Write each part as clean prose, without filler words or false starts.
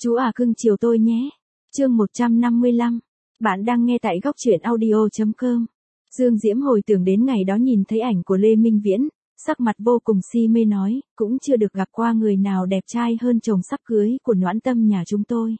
Chú à cưng chiều tôi nhé. Chương 155. Bạn đang nghe tại góc truyện audio.com. Dương Diễm hồi tưởng đến ngày đó nhìn thấy ảnh của Lê Minh Viễn, sắc mặt vô cùng si mê nói, cũng chưa được gặp qua người nào đẹp trai hơn chồng sắp cưới của Noãn Tâm nhà chúng tôi.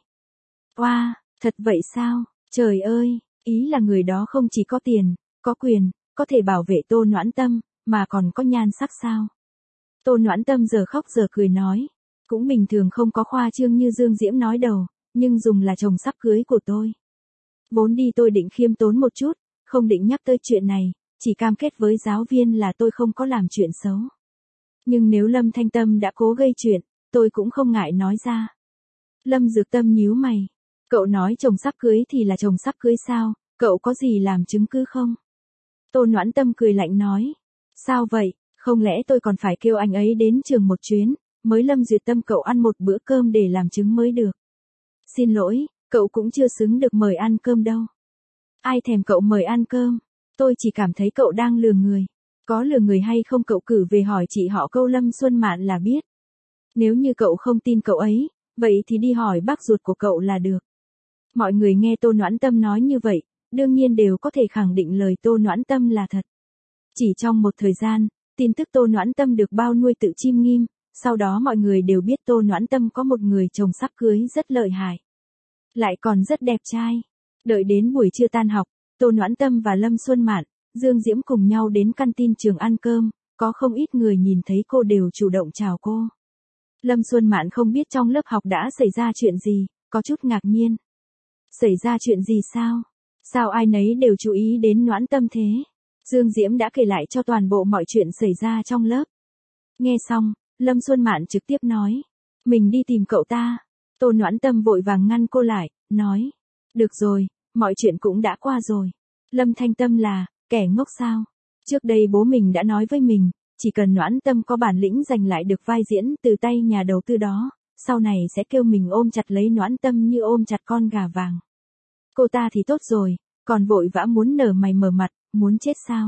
Wow, thật vậy sao? Trời ơi, ý là người đó không chỉ có tiền, có quyền, có thể bảo vệ Tô Noãn Tâm, mà còn có nhan sắc sao? Tô Noãn Tâm giờ khóc giờ cười nói, cũng bình thường không có khoa trương như Dương Diễm nói đầu, nhưng dùng là chồng sắp cưới của tôi. Vốn đi tôi định khiêm tốn một chút, không định nhắc tới chuyện này, chỉ cam kết với giáo viên là tôi không có làm chuyện xấu. Nhưng nếu Lâm Thanh Tâm đã cố gây chuyện, tôi cũng không ngại nói ra. Lâm Dược Tâm nhíu mày. Cậu nói chồng sắp cưới thì là chồng sắp cưới sao, cậu có gì làm chứng cứ không? Tô Noãn Tâm cười lạnh nói. Sao vậy, không lẽ tôi còn phải kêu anh ấy đến trường một chuyến, mới Lâm Duyệt Tâm cậu ăn một bữa cơm để làm chứng mới được. Xin lỗi, cậu cũng chưa xứng được mời ăn cơm đâu. Ai thèm cậu mời ăn cơm, tôi chỉ cảm thấy cậu đang lừa người. Có lừa người hay không cậu cử về hỏi chị họ câu Lâm Xuân Mạn là biết. Nếu như cậu không tin cậu ấy, vậy thì đi hỏi bác ruột của cậu là được. Mọi người nghe Tô Noãn Tâm nói như vậy, đương nhiên đều có thể khẳng định lời Tô Noãn Tâm là thật. Chỉ trong một thời gian, tin tức Tô Noãn Tâm được bao nuôi tự chim nghiêm, sau đó mọi người đều biết Tô Noãn Tâm có một người chồng sắp cưới rất lợi hại. Lại còn rất đẹp trai. Đợi đến buổi trưa tan học, Tô Noãn Tâm và Lâm Xuân Mạn, Dương Diễm cùng nhau đến canteen trường ăn cơm, có không ít người nhìn thấy cô đều chủ động chào cô. Lâm Xuân Mạn không biết trong lớp học đã xảy ra chuyện gì, có chút ngạc nhiên. Xảy ra chuyện gì sao? Sao ai nấy đều chú ý đến Noãn Tâm thế? Dương Diễm đã kể lại cho toàn bộ mọi chuyện xảy ra trong lớp. Nghe xong, Lâm Xuân Mạn trực tiếp nói. Mình đi tìm cậu ta. Tô Noãn Tâm vội vàng ngăn cô lại, nói. Được rồi, mọi chuyện cũng đã qua rồi. Lâm Thanh Tâm là, kẻ ngốc sao? Trước đây bố mình đã nói với mình, chỉ cần Noãn Tâm có bản lĩnh giành lại được vai diễn từ tay nhà đầu tư đó, sau này sẽ kêu mình ôm chặt lấy Noãn Tâm như ôm chặt con gà vàng. Cô ta thì tốt rồi, còn vội vã muốn nở mày mở mặt, muốn chết sao?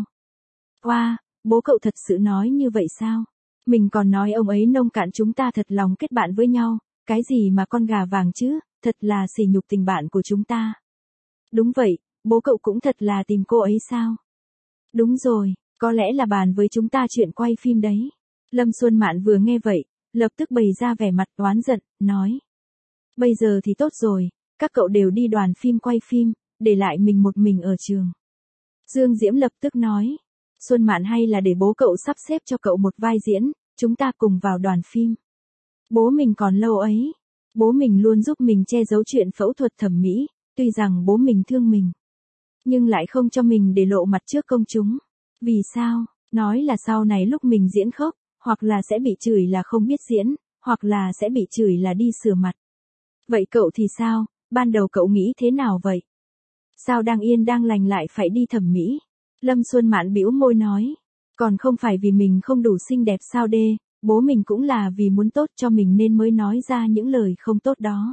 Wow, bố cậu thật sự nói như vậy sao? Mình còn nói ông ấy nông cạn chúng ta thật lòng kết bạn với nhau, cái gì mà con gà vàng chứ, thật là sỉ nhục tình bạn của chúng ta. Đúng vậy, bố cậu cũng thật là tìm cô ấy sao? Đúng rồi, có lẽ là bàn với chúng ta chuyện quay phim đấy. Lâm Xuân Mạn vừa nghe vậy, lập tức bày ra vẻ mặt oán giận, nói. Bây giờ thì tốt rồi, các cậu đều đi đoàn phim quay phim, để lại mình một mình ở trường. Dương Diễm lập tức nói. Xuân Mạn hay là để bố cậu sắp xếp cho cậu một vai diễn, chúng ta cùng vào đoàn phim. Bố mình còn lâu ấy. Bố mình luôn giúp mình che giấu chuyện phẫu thuật thẩm mỹ, tuy rằng bố mình thương mình. Nhưng lại không cho mình để lộ mặt trước công chúng. Vì sao? Nói là sau này lúc mình diễn khóc, hoặc là sẽ bị chửi là không biết diễn, hoặc là sẽ bị chửi là đi sửa mặt. Vậy cậu thì sao? Ban đầu cậu nghĩ thế nào vậy? Sao đang yên đang lành lại phải đi thẩm mỹ? Lâm Xuân Mạn bĩu môi nói. Còn không phải vì mình không đủ xinh đẹp sao đê, bố mình cũng là vì muốn tốt cho mình nên mới nói ra những lời không tốt đó.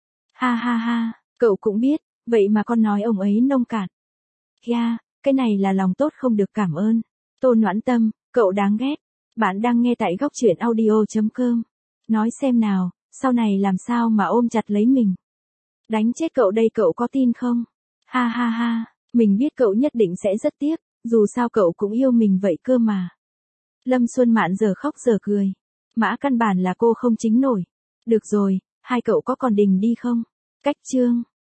Ha ha ha, cậu cũng biết, vậy mà con nói ông ấy nông cạn. Yeah, cái này là lòng tốt không được cảm ơn. Tô Noãn Tâm, cậu đáng ghét. Bạn đang nghe tại góc truyện audio.com. Nói xem nào, sau này làm sao mà ôm chặt lấy mình. Đánh chết cậu đây cậu có tin không? Ha ha ha, mình biết cậu nhất định sẽ rất tiếc, dù sao cậu cũng yêu mình vậy cơ mà. Lâm Xuân Mạn giờ khóc giờ cười. Mã căn bản là cô không chính nổi. Được rồi, hai cậu có còn đình đi không? Cách chương.